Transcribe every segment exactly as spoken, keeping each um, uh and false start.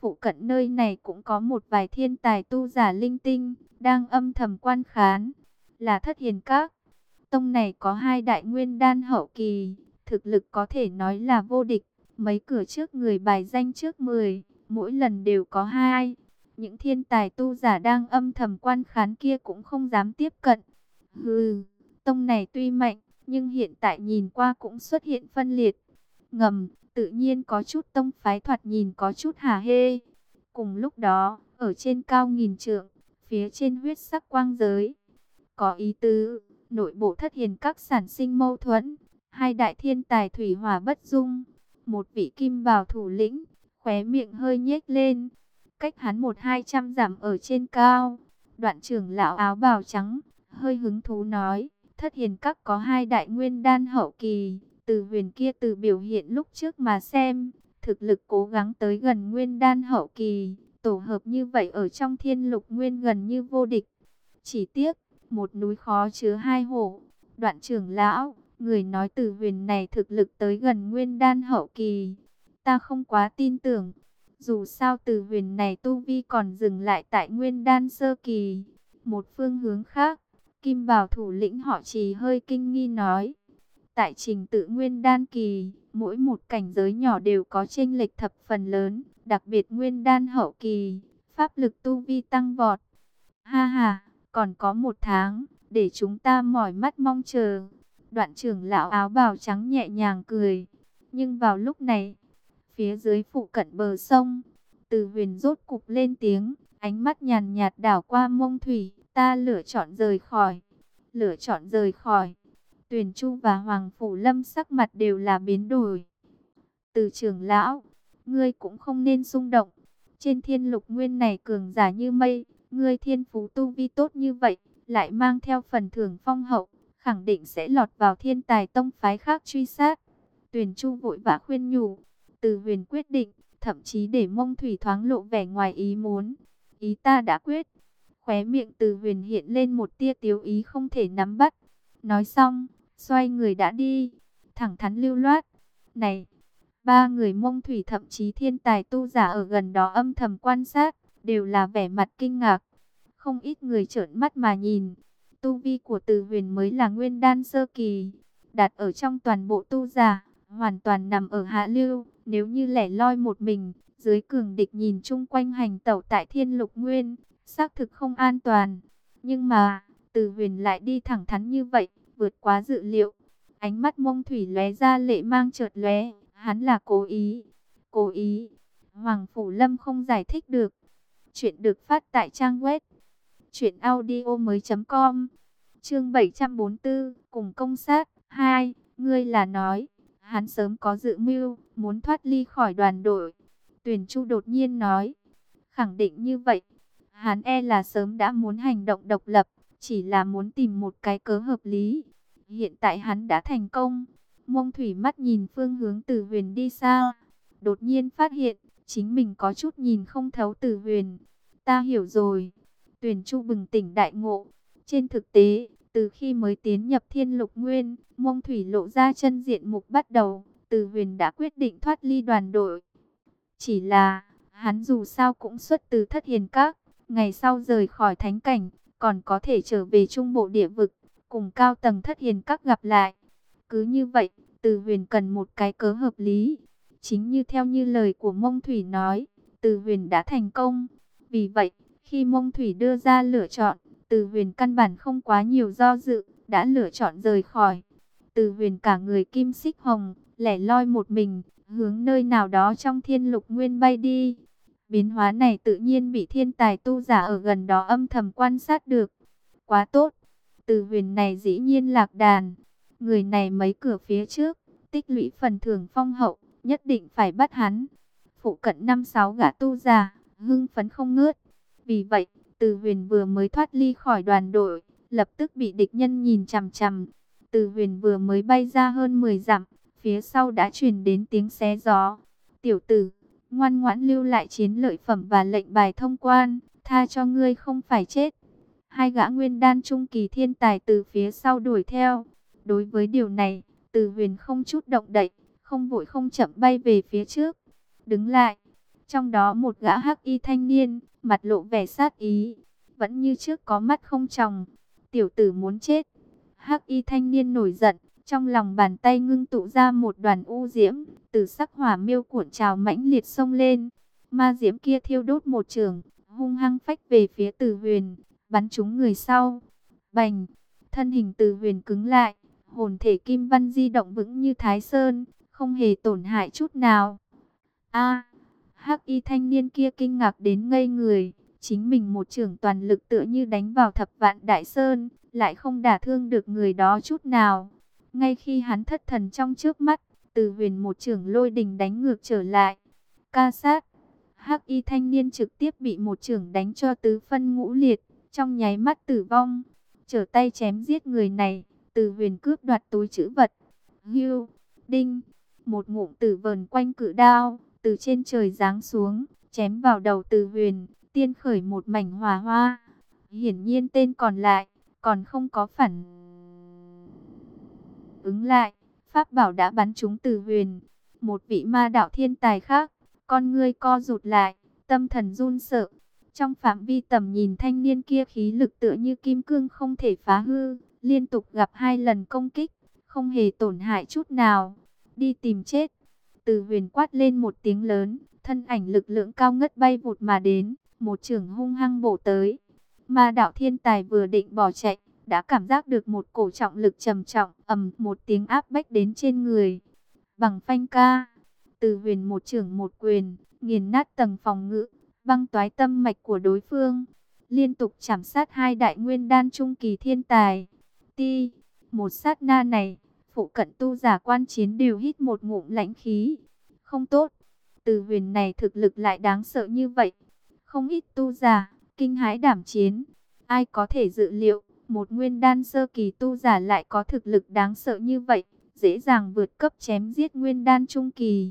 phụ cận nơi này cũng có một vài thiên tài tu giả linh tinh, đang âm thầm quan khán, là Thất Hiền Các. Tông này có hai đại nguyên đan hậu kỳ, thực lực có thể nói là vô địch, mấy cửa trước người bài danh trước mười, mỗi lần đều có hai. Những thiên tài tu giả đang âm thầm quan khán kia cũng không dám tiếp cận. Hừ, tông này tuy mạnh, nhưng hiện tại nhìn qua cũng xuất hiện phân liệt. Ngầm, tự nhiên có chút tông phái thoạt nhìn có chút hả hê. Cùng lúc đó, ở trên cao nghìn trượng, phía trên huyết sắc quang giới, có ý tứ, nội bộ Thất Hiền Các sản sinh mâu thuẫn. Hai đại thiên tài thủy hỏa bất dung, một vị kim bào thủ lĩnh, khóe miệng hơi nhếch lên. Cách hắn một hai trăm dặm ở trên cao, Đoạn trưởng lão áo bào trắng, hơi hứng thú nói, Thất Hiền Các có hai đại nguyên đan hậu kỳ, từ huyền kia từ biểu hiện lúc trước mà xem, thực lực cố gắng tới gần nguyên đan hậu kỳ, tổ hợp như vậy ở trong thiên lục nguyên gần như vô địch. Chỉ tiếc, một núi khó chứa hai hổ. Đoạn trưởng lão, người nói từ huyền này thực lực tới gần nguyên đan hậu kỳ, ta không quá tin tưởng. Dù sao từ huyền này tu vi còn dừng lại tại nguyên đan sơ kỳ. Một phương hướng khác, kim bào thủ lĩnh họ Trì hơi kinh nghi nói, tại trình tự nguyên đan kỳ, mỗi một cảnh giới nhỏ đều có chênh lệch thập phần lớn, đặc biệt nguyên đan hậu kỳ, pháp lực tu vi tăng vọt. Ha ha, còn có một tháng, để chúng ta mỏi mắt mong chờ. Đoạn trưởng lão áo bào trắng nhẹ nhàng cười. Nhưng vào lúc này, phía dưới phụ cận bờ sông, Từ Huyền rốt cục lên tiếng, ánh mắt nhàn nhạt đảo qua Mông Thủy, ta lựa chọn rời khỏi. Lựa chọn rời khỏi. Tuyền Chu và Hoàng Phủ Lâm sắc mặt đều là biến đổi. Từ trưởng lão, ngươi cũng không nên xung động. Trên thiên lục nguyên này cường giả như mây, ngươi thiên phú tu vi tốt như vậy, lại mang theo phần thưởng phong hậu, khẳng định sẽ lọt vào thiên tài tông phái khác truy sát. Tuyền Chu vội vã khuyên nhủ. Từ Huyền quyết định, thậm chí để Mông Thủy thoáng lộ vẻ ngoài ý muốn. Ý ta đã quyết. Khóe miệng Từ Huyền hiện lên một tia tiếu ý không thể nắm bắt. Nói xong, xoay người đã đi, thẳng thắn lưu loát. Này, ba người Mông Thủy thậm chí thiên tài tu giả ở gần đó âm thầm quan sát, đều là vẻ mặt kinh ngạc. Không ít người trợn mắt mà nhìn. Tu vi của Từ Huyền mới là nguyên đan sơ kỳ, đặt ở trong toàn bộ tu giả, hoàn toàn nằm ở hạ lưu. Nếu như lẻ loi một mình, dưới cường địch nhìn chung quanh hành tẩu tại thiên lục nguyên, xác thực không an toàn. Nhưng mà, Từ Huyền lại đi thẳng thắn như vậy, vượt quá dự liệu. Ánh mắt Mông Thủy lóe ra lệ mang chợt lóe, hắn là cố ý. Cố ý. Hoàng Phủ Lâm không giải thích được. Chuyện được phát tại trang web truyện audio mới chấm com. Chương bảy trăm bốn mươi tư, cùng công sát hai, ngươi là nói, hắn sớm có dự mưu, muốn thoát ly khỏi đoàn đội. Tuyền Chu đột nhiên nói, khẳng định như vậy, hắn e là sớm đã muốn hành động độc lập, chỉ là muốn tìm một cái cớ hợp lý. Hiện tại hắn đã thành công. Mông Thủy mắt nhìn phương hướng Từ Huyền đi xa, đột nhiên phát hiện, chính mình có chút nhìn không thấu Từ Huyền. Ta hiểu rồi. Tuyền Chu bừng tỉnh đại ngộ. Trên thực tế, từ khi mới tiến nhập thiên lục nguyên, Mông Thủy lộ ra chân diện mục bắt đầu, Từ Huyền đã quyết định thoát ly đoàn đội. Chỉ là, hắn dù sao cũng xuất từ Thất Hiền Các, ngày sau rời khỏi thánh cảnh, còn có thể trở về trung bộ địa vực, cùng cao tầng Thất Hiền Các gặp lại. Cứ như vậy, Từ Huyền cần một cái cớ hợp lý. Chính như theo như lời của Mông Thủy nói, Từ Huyền đã thành công. Vì vậy, khi Mông Thủy đưa ra lựa chọn, Từ Huyền căn bản không quá nhiều do dự, đã lựa chọn rời khỏi. Từ Huyền cả người kim xích hồng, lẻ loi một mình, hướng nơi nào đó trong thiên lục nguyên bay đi. Biến hóa này tự nhiên bị thiên tài tu giả ở gần đó âm thầm quan sát được. Quá tốt, Từ Huyền này dĩ nhiên lạc đàn. Người này mấy cửa phía trước, tích lũy phần thưởng phong hậu, nhất định phải bắt hắn. Phụ cận năm sáu gã tu giả, hưng phấn không ngớt. Vì vậy, Từ Huyền vừa mới thoát ly khỏi đoàn đội, lập tức bị địch nhân nhìn chằm chằm. Từ Huyền vừa mới bay ra hơn mười dặm, phía sau đã truyền đến tiếng xé gió. Tiểu tử, ngoan ngoãn lưu lại chiến lợi phẩm và lệnh bài thông quan, tha cho ngươi không phải chết. Hai gã nguyên đan trung kỳ thiên tài từ phía sau đuổi theo. Đối với điều này, Từ Huyền không chút động đậy, không vội không chậm bay về phía trước. Đứng lại. Trong đó một gã hắc y thanh niên, mặt lộ vẻ sát ý, vẫn như trước có mắt không tròng. Tiểu tử muốn chết. Hắc y thanh niên nổi giận, trong lòng bàn tay ngưng tụ ra một đoàn u diễm, từ sắc hỏa miêu cuộn trào mãnh liệt xông lên. Ma diễm kia thiêu đốt một trường, hung hăng phách về phía Từ Huyền, bắn trúng người sau. Bành, thân hình Từ Huyền cứng lại, hồn thể kim văn di động vững như Thái Sơn, không hề tổn hại chút nào. A, hắc y thanh niên kia kinh ngạc đến ngây người, chính mình một chưởng toàn lực tựa như đánh vào thập vạn đại sơn, lại không đả thương được người đó chút nào. Ngay khi hắn thất thần trong trước mắt, Từ Huyền một chưởng lôi đình đánh ngược trở lại. Ca sát, hắc y thanh niên trực tiếp bị một chưởng đánh cho tứ phân ngũ liệt, trong nháy mắt tử vong. Trở tay chém giết người này, Từ Huyền cướp đoạt túi trữ vật. Hưu, đinh, một ngụm tử vờn quanh cự đao, từ trên trời giáng xuống, chém vào đầu Từ Huyền, tiên khởi một mảnh hỏa hoa. Hiển nhiên tên còn lại, còn không có phản ứng lại, pháp bảo đã bắn trúng Từ Huyền. Một vị ma đạo thiên tài khác, con ngươi co rụt lại, tâm thần run sợ. Trong phạm vi tầm nhìn thanh niên kia khí lực tựa như kim cương không thể phá hư, liên tục gặp hai lần công kích, không hề tổn hại chút nào. Đi tìm chết. Từ Huyền quát lên một tiếng lớn, thân ảnh lực lượng cao ngất bay vụt mà đến, một chưởng hung hăng bổ tới. Ma đạo thiên tài vừa định bỏ chạy, đã cảm giác được một cổ trọng lực trầm trọng, ầm một tiếng áp bách đến trên người. Bằng phanh ca, Từ Huyền một chưởng một quyền, nghiền nát tầng phòng ngự, băng toái tâm mạch của đối phương, liên tục chảm sát hai đại nguyên đan trung kỳ thiên tài. Ti, một sát na này, phụ cận tu giả quan chiến đều hít một ngụm lãnh khí. Không tốt, Từ Huyền này thực lực lại đáng sợ như vậy. Không ít tu giả kinh hãi đảm chiến. Ai có thể dự liệu, một nguyên đan sơ kỳ tu giả lại có thực lực đáng sợ như vậy, dễ dàng vượt cấp chém giết nguyên đan trung kỳ.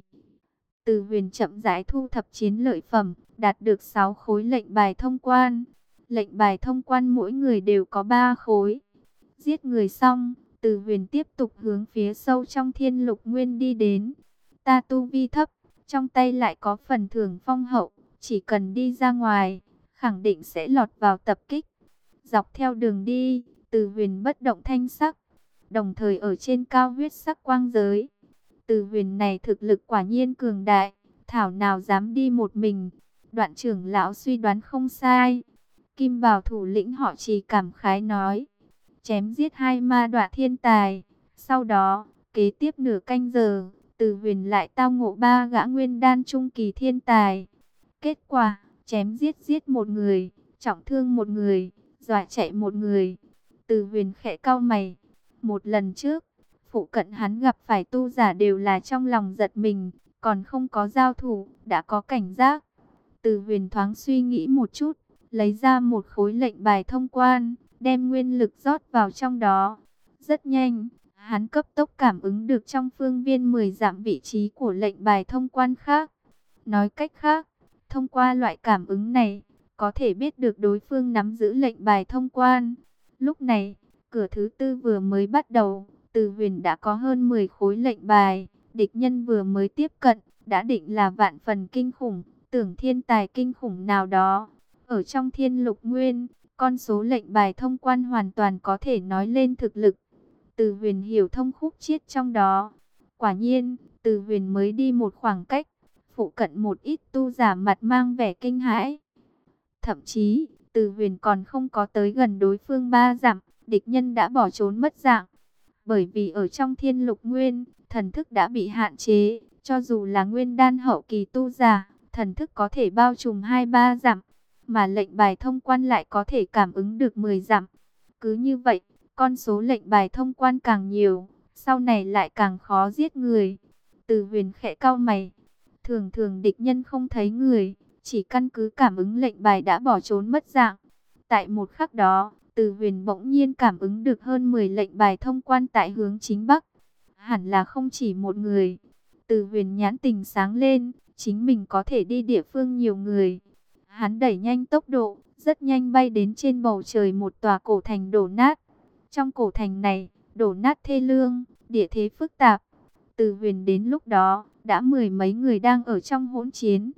Từ Huyền chậm rãi thu thập chiến lợi phẩm, đạt được sáu khối lệnh bài thông quan. Lệnh bài thông quan mỗi người đều có ba khối. Giết người xong, Từ Huyền tiếp tục hướng phía sâu trong thiên lục nguyên đi đến. Ta tu vi thấp, trong tay lại có phần thưởng phong hậu, chỉ cần đi ra ngoài, khẳng định sẽ lọt vào tập kích. Dọc theo đường đi, Từ Huyền bất động thanh sắc, đồng thời ở trên cao huyết sắc quang giới. Từ Huyền này thực lực quả nhiên cường đại, thảo nào dám đi một mình. Đoạn trưởng lão suy đoán không sai. Kim bào thủ lĩnh họ Trì cảm khái nói, chém giết hai ma đoạ thiên tài. Sau đó, kế tiếp nửa canh giờ, Từ Huyền lại tao ngộ ba gã nguyên đan trung kỳ thiên tài. Kết quả, chém giết giết một người, trọng thương một người, dọa chạy một người. Từ Huyền khẽ cau mày. Một lần trước, phụ cận hắn gặp phải tu giả đều là trong lòng giật mình, còn không có giao thủ, đã có cảnh giác. Từ Huyền thoáng suy nghĩ một chút, lấy ra một khối lệnh bài thông quan, đem nguyên lực rót vào trong đó. Rất nhanh, hắn cấp tốc cảm ứng được trong phương viên mười dặm vị trí của lệnh bài thông quan khác. Nói cách khác, thông qua loại cảm ứng này, có thể biết được đối phương nắm giữ lệnh bài thông quan. Lúc này, cửa thứ tư vừa mới bắt đầu, Từ Huyền đã có hơn mười khối lệnh bài. Địch nhân vừa mới tiếp cận, đã định là vạn phần kinh khủng, tưởng thiên tài kinh khủng nào đó. Ở trong thiên lục nguyên, con số lệnh bài thông quan hoàn toàn có thể nói lên thực lực. Từ Huyền hiểu thông khúc chiết trong đó. Quả nhiên, Từ Huyền mới đi một khoảng cách, phụ cận một ít tu giả mặt mang vẻ kinh hãi. Thậm chí, Từ Huyền còn không có tới gần đối phương ba dặm, địch nhân đã bỏ trốn mất dạng. Bởi vì ở trong thiên lục nguyên, thần thức đã bị hạn chế, cho dù là nguyên đan hậu kỳ tu giả, thần thức có thể bao trùm hai ba dặm, mà lệnh bài thông quan lại có thể cảm ứng được mười dặm. Cứ như vậy, con số lệnh bài thông quan càng nhiều, sau này lại càng khó giết người. Từ Huyền khẽ cau mày, thường thường địch nhân không thấy người, chỉ căn cứ cảm ứng lệnh bài đã bỏ trốn mất dạng. Tại một khắc đó, Từ Huyền bỗng nhiên cảm ứng được hơn mười lệnh bài thông quan tại hướng chính bắc. Hẳn là không chỉ một người. Từ Huyền nhãn tình sáng lên, chính mình có thể đi địa phương nhiều người. Hắn đẩy nhanh tốc độ, rất nhanh bay đến trên bầu trời một tòa cổ thành đổ nát. Trong cổ thành này, đổ nát thê lương, địa thế phức tạp. Từ Huyền đến lúc đó, đã mười mấy người đang ở trong hỗn chiến.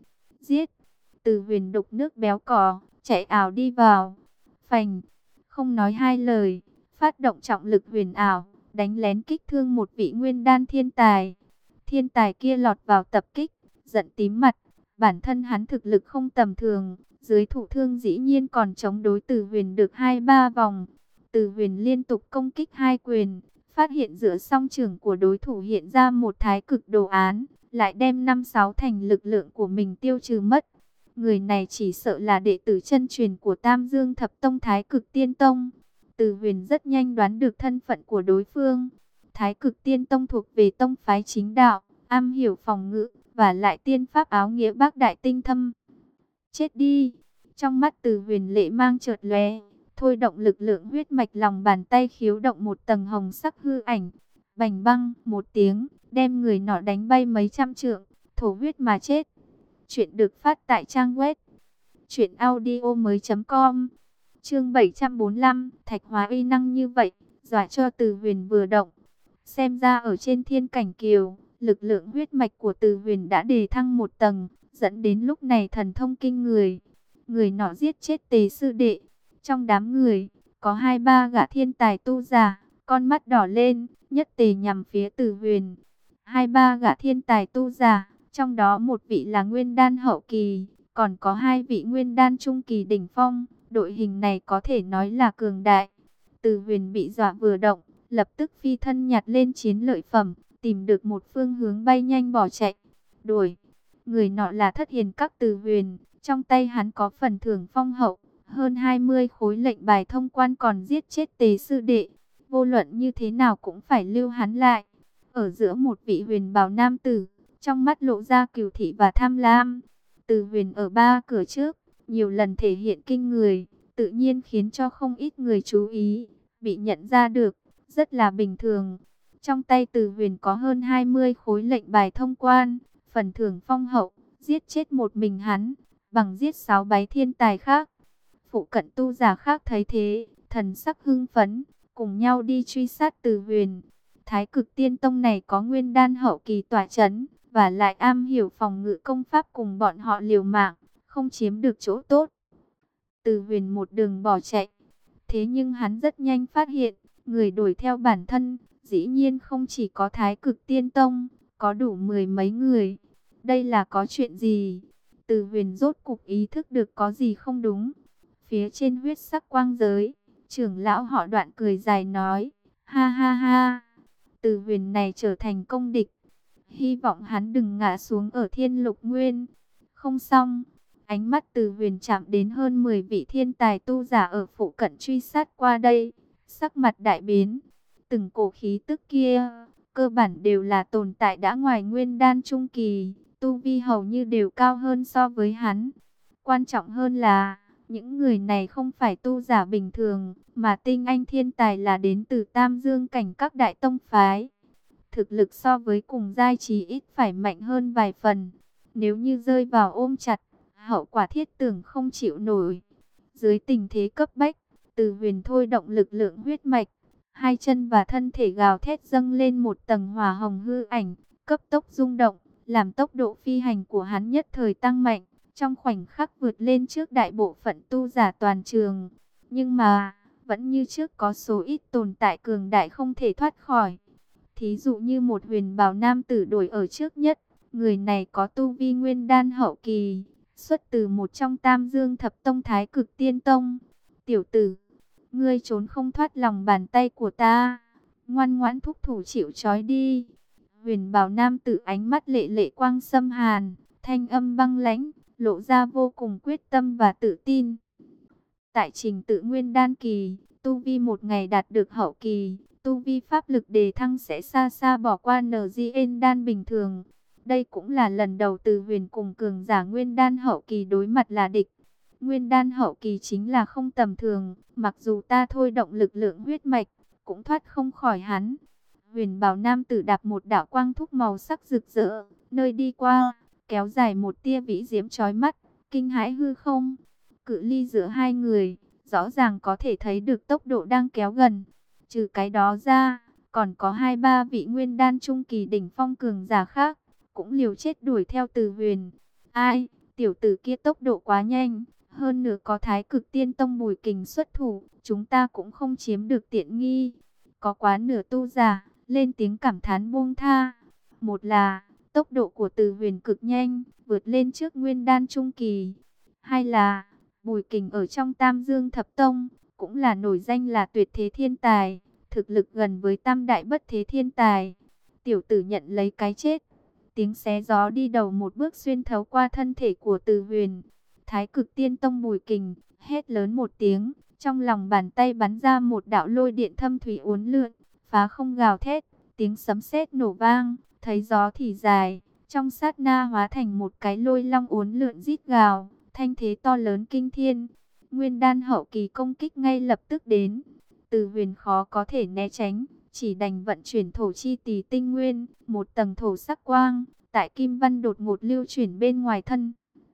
giết. Từ Huyền đục nước béo cò, chạy ảo đi vào. Phành, không nói hai lời, phát động trọng lực huyền ảo, đánh lén kích thương một vị nguyên đan thiên tài. Thiên tài kia lọt vào tập kích, giận tím mặt, bản thân hắn thực lực không tầm thường, dưới thụ thương dĩ nhiên còn chống đối Từ Huyền được hai ba vòng. Từ Huyền liên tục công kích hai quyền, phát hiện giữa song trưởng của đối thủ hiện ra một thái cực đồ án, lại đem năm sáu thành lực lượng của mình tiêu trừ mất. Người này chỉ sợ là đệ tử chân truyền của Tam Dương Thập Tông Thái Cực Tiên Tông. Từ Huyền rất nhanh đoán được thân phận của đối phương. Thái Cực Tiên Tông thuộc về tông phái chính đạo, am hiểu phòng ngự, và lại tiên pháp áo nghĩa bác đại tinh thâm. Chết đi! Trong mắt Từ Huyền lệ mang chợt lóe, thôi động lực lượng huyết mạch lòng bàn tay khiếu động một tầng hồng sắc hư ảnh. Bành băng một tiếng, đem người nọ đánh bay mấy trăm trượng, thổ huyết mà chết. Chuyện được phát tại trang web truyện audio mới chấm com. Chương bảy trăm bốn mươi lăm, Thạch Hóa uy năng như vậy, dọa cho Từ Huyền vừa động. Xem ra ở trên Thiên Cảnh Kiều, lực lượng huyết mạch của Từ Huyền đã đề thăng một tầng, dẫn đến lúc này thần thông kinh người. Người nọ giết chết Tề sư đệ. Trong đám người, có hai ba gã thiên tài tu giả, con mắt đỏ lên, nhất tề nhằm phía Từ Huyền. Hai ba gã thiên tài tu giả, trong đó một vị là nguyên đan hậu kỳ, còn có hai vị nguyên đan trung kỳ đỉnh phong. Đội hình này có thể nói là cường đại. Từ Huyền bị dọa vừa động, lập tức phi thân nhặt lên chiến lợi phẩm, tìm được một phương hướng bay nhanh bỏ chạy. Đuổi, người nọ là Thất Hiền Các Từ Huyền, trong tay hắn có phần thưởng phong hậu, hơn hai mươi khối lệnh bài thông quan, còn giết chết Tề sư đệ. Vô luận như thế nào cũng phải lưu hắn lại. Ở giữa một vị huyền bào nam tử, trong mắt lộ ra cừu thị và tham lam. Từ Huyền ở ba cửa trước, nhiều lần thể hiện kinh người, tự nhiên khiến cho không ít người chú ý, bị nhận ra được, rất là bình thường. Trong tay Từ Huyền có hơn hai mươi khối lệnh bài thông quan, phần thưởng phong hậu, giết chết một mình hắn, bằng giết sáu bái thiên tài khác. Phụ cận tu giả khác thấy thế, thần sắc hưng phấn, cùng nhau đi truy sát Từ Huyền. Thái Cực Tiên Tông này có nguyên đan hậu kỳ tỏa chấn, và lại am hiểu phòng ngự công pháp, cùng bọn họ liều mạng, không chiếm được chỗ tốt. Từ Huyền một đường bỏ chạy, thế nhưng hắn rất nhanh phát hiện, người đuổi theo bản thân, dĩ nhiên không chỉ có Thái Cực Tiên Tông, có đủ mười mấy người. Đây là có chuyện gì? Từ Huyền rốt cục ý thức được có gì không đúng. Phía trên huyết sắc quang giới, trưởng lão họ Đoạn cười dài nói, ha ha ha, Từ Huyền này trở thành công địch. Hy vọng hắn đừng ngã xuống ở Thiên Lục Nguyên. Không xong, ánh mắt Từ Huyền chạm đến hơn mười vị thiên tài tu giả ở phụ cận truy sát qua đây. Sắc mặt đại biến, từng cổ khí tức kia, cơ bản đều là tồn tại đã ngoài nguyên đan trung kỳ, tu vi hầu như đều cao hơn so với hắn. Quan trọng hơn là, những người này không phải tu giả bình thường, mà tinh anh thiên tài là đến từ Tam Dương cảnh các đại tông phái. Thực lực so với cùng giai trí ít phải mạnh hơn vài phần. Nếu như rơi vào ôm chặt, hậu quả thiết tưởng không chịu nổi. Dưới tình thế cấp bách, Từ Huyền thôi động lực lượng huyết mạch, hai chân và thân thể gào thét dâng lên một tầng hỏa hồng hư ảnh, cấp tốc rung động, làm tốc độ phi hành của hắn nhất thời tăng mạnh, trong khoảnh khắc vượt lên trước đại bộ phận tu giả toàn trường. Nhưng mà, vẫn như trước có số ít tồn tại cường đại không thể thoát khỏi. Thí dụ như một huyền bào nam tử đổi ở trước nhất, người này có tu vi nguyên đan hậu kỳ, xuất từ một trong Tam Dương Thập Tông Thái Cực Tiên Tông. Tiểu tử, ngươi trốn không thoát lòng bàn tay của ta, ngoan ngoãn thúc thủ chịu trói đi. Huyền bào nam tử ánh mắt lệ lệ quang xâm hàn, thanh âm băng lãnh, lộ ra vô cùng quyết tâm và tự tin. Tại trình tự nguyên đan kỳ, tu vi một ngày đạt được hậu kỳ, tu vi pháp lực đề thăng sẽ xa xa bỏ qua en giê en đan bình thường. Đây cũng là lần đầu Từ Huyền cùng cường giả nguyên đan hậu kỳ đối mặt là địch. Nguyên đan hậu kỳ chính là không tầm thường, mặc dù ta thôi động lực lượng huyết mạch, cũng thoát không khỏi hắn. Huyền bào nam tử đạp một đạo quang thúc màu sắc rực rỡ, nơi đi qua, kéo dài một tia vĩ diễm chói mắt, kinh hãi hư không. Cự ly giữa hai người, rõ ràng có thể thấy được tốc độ đang kéo gần. Trừ cái đó ra, còn có hai ba vị nguyên đan trung kỳ đỉnh phong cường giả khác, cũng liều chết đuổi theo Từ Huyền. Ai, Tiểu tử kia tốc độ quá nhanh, hơn nữa có Thái Cực Tiên Tông Bùi Kình xuất thủ, chúng ta cũng không chiếm được tiện nghi. Có quá nửa tu giả lên tiếng cảm thán buông tha. Một là tốc độ của Từ Huyền cực nhanh, vượt lên trước Nguyên Đan trung kỳ. Hai là Bùi Kình ở trong Tam Dương Thập Tông cũng là nổi danh là tuyệt thế thiên tài, thực lực gần với tam đại bất thế thiên tài. Tiểu tử nhận lấy cái chết. Tiếng xé gió đi đầu một bước xuyên thấu qua thân thể của Từ Huyền. Thái Cực Tiên Tông Bùi Kình hét lớn một tiếng, trong lòng bàn tay bắn ra một đạo lôi điện thâm thúy uốn lượn, phá không gào thét, tiếng sấm sét nổ vang, thấy gió thì dài, trong sát na hóa thành một cái lôi long uốn lượn rít gào, thanh thế to lớn kinh thiên. Nguyên đan hậu kỳ công kích ngay lập tức đến. Từ Huyền khó có thể né tránh, chỉ đành vận chuyển thổ chi tỳ tinh nguyên, một tầng thổ sắc quang, tại kim văn đột ngột lưu chuyển bên ngoài thân.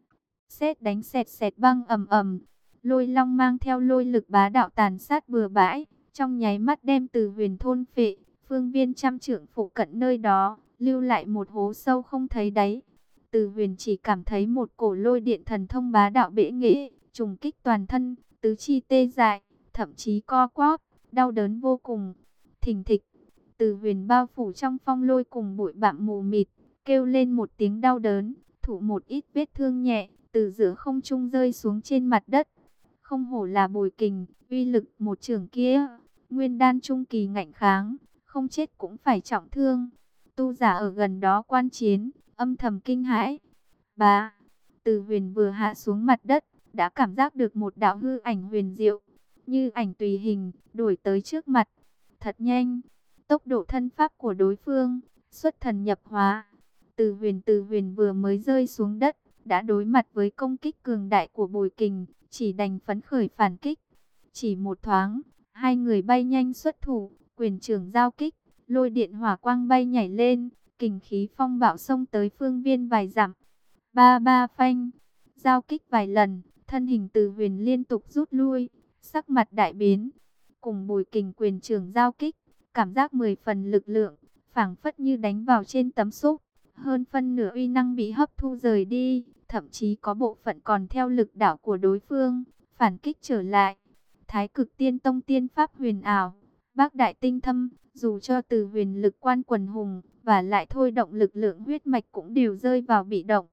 Sét đánh sẹt sẹt băng ầm ầm, lôi long mang theo lôi lực bá đạo tàn sát bừa bãi, trong nháy mắt đem Từ Huyền thôn phệ, phương viên trăm trượng phụ cận nơi đó, lưu lại một hố sâu không thấy đáy. Từ Huyền chỉ cảm thấy một cổ lôi điện thần thông bá đạo bẽ nghễ, trùng kích toàn thân, tứ chi tê dại, thậm chí co quắp, đau đớn vô cùng. Thình thịch, Từ Huyền bao phủ trong phong lôi cùng bụi bặm mù mịt, kêu lên một tiếng đau đớn, thụ một ít vết thương nhẹ, từ giữa không trung rơi xuống trên mặt đất. Không hổ là Bùi Kình, uy lực một chưởng kia, Nguyên Đan trung kỳ ngạnh kháng, không chết cũng phải trọng thương. Tu giả ở gần đó quan chiến, âm thầm kinh hãi. Bá, Từ Huyền vừa hạ xuống mặt đất, đã cảm giác được một đạo hư ảnh huyền diệu, như ảnh tùy hình, đuổi tới trước mặt. Thật nhanh, tốc độ thân pháp của đối phương, xuất thần nhập hóa. Từ Huyền Từ Huyền vừa mới rơi xuống đất, đã đối mặt với công kích cường đại của Bùi Kình, chỉ đành phấn khởi phản kích. Chỉ một thoáng, hai người bay nhanh xuất thủ, quyền trưởng giao kích, lôi điện hỏa quang bay nhảy lên, kình khí phong bạo xông tới phương viên vài dặm. Ba ba phanh, giao kích vài lần, thân hình Từ Huyền liên tục rút lui, sắc mặt đại biến. Cùng Bùi Kình quyền trưởng giao kích, cảm giác mười phần lực lượng, phảng phất như đánh vào trên tấm xúc. Hơn phân nửa uy năng bị hấp thu rời đi, thậm chí có bộ phận còn theo lực đảo của đối phương, phản kích trở lại. Thái Cực Tiên Tông tiên pháp huyền ảo, bác đại tinh thâm, dù cho Từ Huyền lực quan quần hùng, và lại thôi động lực lượng huyết mạch cũng đều rơi vào bị động.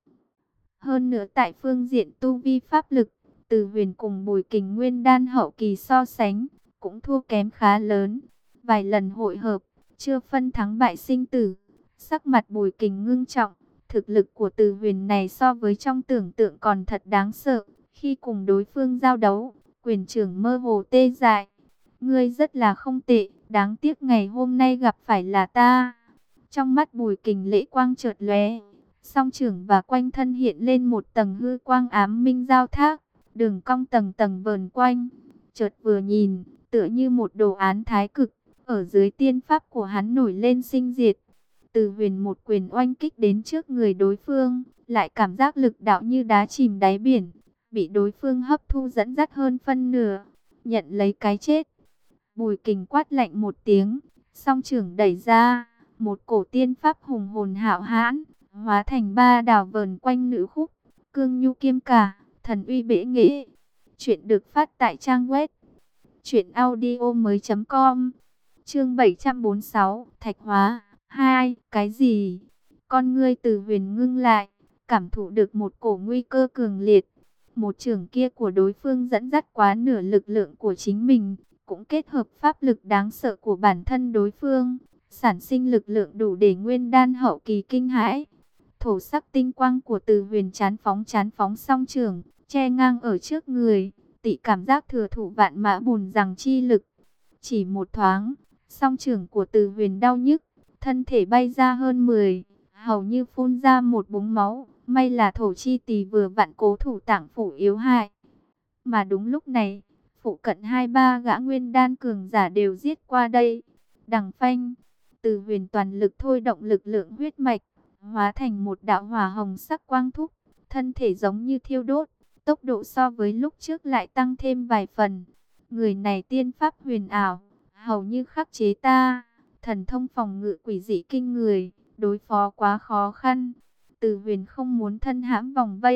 Hơn nữa tại phương diện tu vi pháp lực, Từ Huyền cùng Bùi Kình Nguyên Đan hậu kỳ so sánh, cũng thua kém khá lớn. Vài lần hội hợp, chưa phân thắng bại sinh tử. Sắc mặt Bùi Kình ngưng trọng, thực lực của Từ Huyền này so với trong tưởng tượng còn thật đáng sợ. Khi cùng đối phương giao đấu, quyền trưởng mơ hồ tê dại. Ngươi rất là không tệ, đáng tiếc ngày hôm nay gặp phải là ta. Trong mắt Bùi Kình lễ quang chợt lóe, song trưởng và quanh thân hiện lên một tầng hư quang ám minh giao thác, đường cong tầng tầng vờn quanh. Chợt vừa nhìn, tựa như một đồ án thái cực, ở dưới tiên pháp của hắn nổi lên sinh diệt. Từ Huyền một quyền oanh kích đến trước người đối phương, lại cảm giác lực đạo như đá chìm đáy biển, bị đối phương hấp thu dẫn dắt hơn phân nửa, nhận lấy cái chết. Bùi Kình quát lạnh một tiếng, song trưởng đẩy ra, một cổ tiên pháp hùng hồn hạo hãn, hóa thành ba đào vờn quanh nữ khúc, cương nhu kiêm cả, thần uy bể nghệ. Chuyện được phát tại trang web truyện audio mới chấm com. Chương bảy trăm bốn mươi sáu, Thạch Hóa. Hai, cái gì? Con ngươi Từ Huyền ngưng lại, cảm thụ được một cổ nguy cơ cường liệt. Một chưởng kia của đối phương dẫn dắt quá nửa lực lượng của chính mình, cũng kết hợp pháp lực đáng sợ của bản thân đối phương, sản sinh lực lượng đủ để Nguyên Đan hậu kỳ kinh hãi. Thổ sắc tinh quang của Từ Huyền chán phóng chán phóng song trường, che ngang ở trước người, tị cảm giác thừa thủ vạn mã bùn rằng chi lực. Chỉ một thoáng, song trường của Từ Huyền đau nhức, thân thể bay ra hơn mười, hầu như phun ra một búng máu. May là thổ chi tỳ vừa vặn cố thủ tạng phủ yếu hại. Mà đúng lúc này, phụ cận hai ba gã Nguyên Đan cường giả đều giết qua đây. Đằng phanh, Từ Huyền toàn lực thôi động lực lượng huyết mạch, hóa thành một đạo hỏa hồng sắc quang thúc, thân thể giống như thiêu đốt, tốc độ so với lúc trước lại tăng thêm vài phần. Người này tiên pháp huyền ảo, hầu như khắc chế ta, thần thông phòng ngự quỷ dị kinh người, đối phó quá khó khăn. Từ Huyền không muốn thân hãm vòng vây,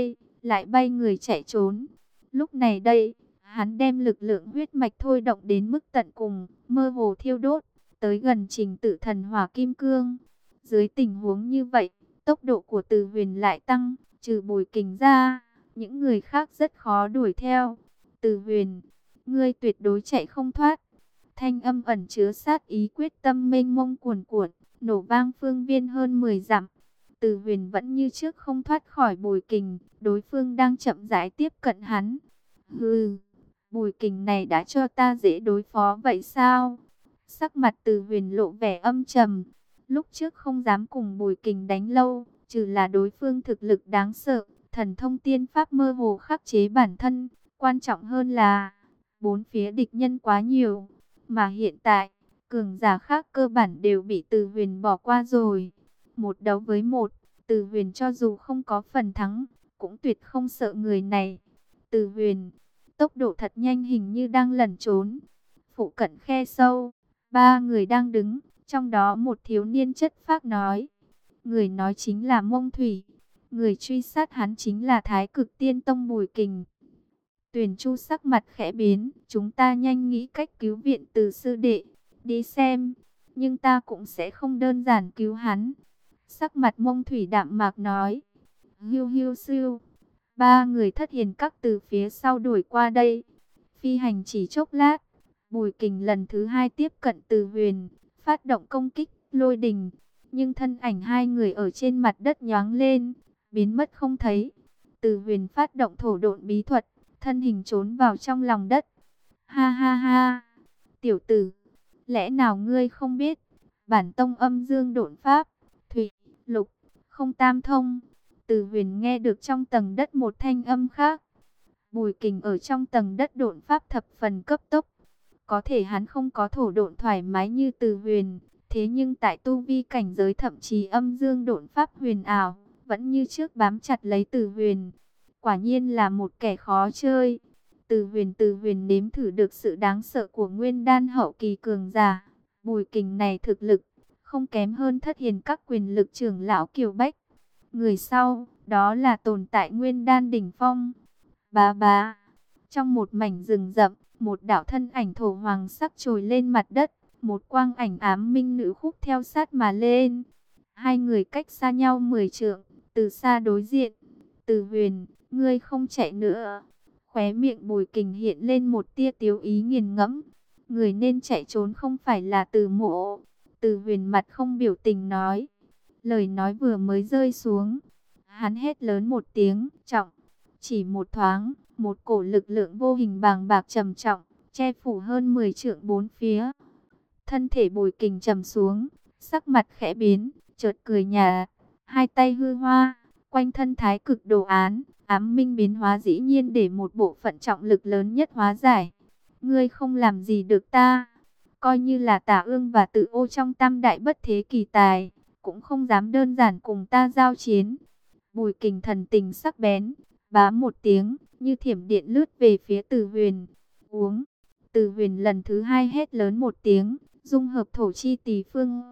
lại bay người chạy trốn. Lúc này đây, hắn đem lực lượng huyết mạch thôi động đến mức tận cùng, mơ hồ thiêu đốt, tới gần trình tự thần hỏa kim cương. Dưới tình huống như vậy, tốc độ của Từ Huyền lại tăng, trừ Bùi Kình ra, những người khác rất khó đuổi theo. Từ Huyền, ngươi tuyệt đối chạy không thoát. Thanh âm ẩn chứa sát ý quyết tâm mênh mông cuồn cuộn, nổ vang phương viên hơn mười dặm. Từ Huyền vẫn như trước không thoát khỏi Bùi Kình, đối phương đang chậm rãi tiếp cận hắn. Hừ, Bùi Kình này đã cho ta dễ đối phó vậy sao? Sắc mặt Từ Huyền lộ vẻ âm trầm. Lúc trước không dám cùng Bùi Kình đánh lâu, trừ là đối phương thực lực đáng sợ, thần thông tiên pháp mơ hồ khắc chế bản thân. Quan trọng hơn là, bốn phía địch nhân quá nhiều, mà hiện tại, cường giả khác cơ bản đều bị Từ Huyền bỏ qua rồi. Một đấu với một, Từ Huyền cho dù không có phần thắng, cũng tuyệt không sợ người này. Từ Huyền, tốc độ thật nhanh, hình như đang lẩn trốn. Phụ cận khe sâu, ba người đang đứng, trong đó một thiếu niên chất phác nói. Người nói chính là Mông Thủy, người truy sát hắn chính là Thái Cực Tiên Tông Bùi Kình. Tuyền Chu sắc mặt khẽ biến, chúng ta nhanh nghĩ cách cứu viện Từ sư đệ, đi xem, nhưng ta cũng sẽ không đơn giản cứu hắn. Sắc mặt Mông Thủy đạm mạc nói. Hiu hiu siêu, ba người Thất Hiền Các từ phía sau đuổi qua đây. Phi hành chỉ chốc lát, Bùi Kình lần thứ hai tiếp cận Từ Huyền, phát động công kích lôi đình, nhưng thân ảnh hai người ở trên mặt đất nhoáng lên, biến mất không thấy. Từ Huyền phát động thổ độn bí thuật, thân hình trốn vào trong lòng đất. Ha ha ha, tiểu tử, lẽ nào ngươi không biết, bản tông âm dương độn pháp, thủy, lục, không tam thông. Từ Huyền nghe được trong tầng đất một thanh âm khác. Bùi Kình ở trong tầng đất độn pháp thập phần cấp tốc. Có thể hắn không có thổ độn thoải mái như Từ Huyền, thế nhưng tại tu vi cảnh giới thậm chí âm dương độn pháp huyền ảo, vẫn như trước bám chặt lấy Từ Huyền. Quả nhiên là một kẻ khó chơi. Từ Huyền Từ Huyền nếm thử được sự đáng sợ của nguyên đan hậu kỳ cường giả. Bùi Kình này thực lực không kém hơn Thất Hiền Các quyền lực trưởng lão Kiều Bách. Người sau, đó là tồn tại nguyên đan đỉnh phong. Bá bá, trong một mảnh rừng rậm, một đạo thân ảnh thổ hoàng sắc trồi lên mặt đất, một quang ảnh ám minh nữ khúc theo sát mà lên. Hai người cách xa nhau mười trượng, từ xa đối diện. Từ Huyền, ngươi không chạy nữa. Khóe miệng Bùi Kình hiện lên một tia tiếu ý nghiền ngẫm. Người nên chạy trốn không phải là Từ Mộ. Từ Huyền mặt không biểu tình nói. Lời nói vừa mới rơi xuống, hắn hét lớn một tiếng, trọng. Chỉ một thoáng, một cổ lực lượng vô hình bàng bạc trầm trọng, che phủ hơn mười trượng bốn phía. Thân thể Bùi Kình trầm xuống, sắc mặt khẽ biến, chợt cười nhạt, hai tay hư hoa, quanh thân thái cực đồ án, ám minh biến hóa dĩ nhiên để một bộ phận trọng lực lớn nhất hóa giải. Ngươi không làm gì được ta, coi như là Tả Ương và Tự Ô trong tam đại bất thế kỳ tài, cũng không dám đơn giản cùng ta giao chiến. Bùi Kình thần tình sắc bén, bá một tiếng, như thiểm điện lướt về phía Từ Huyền. Uống. Từ Huyền lần thứ hai hét lớn một tiếng, dung hợp thổ chi tỳ phương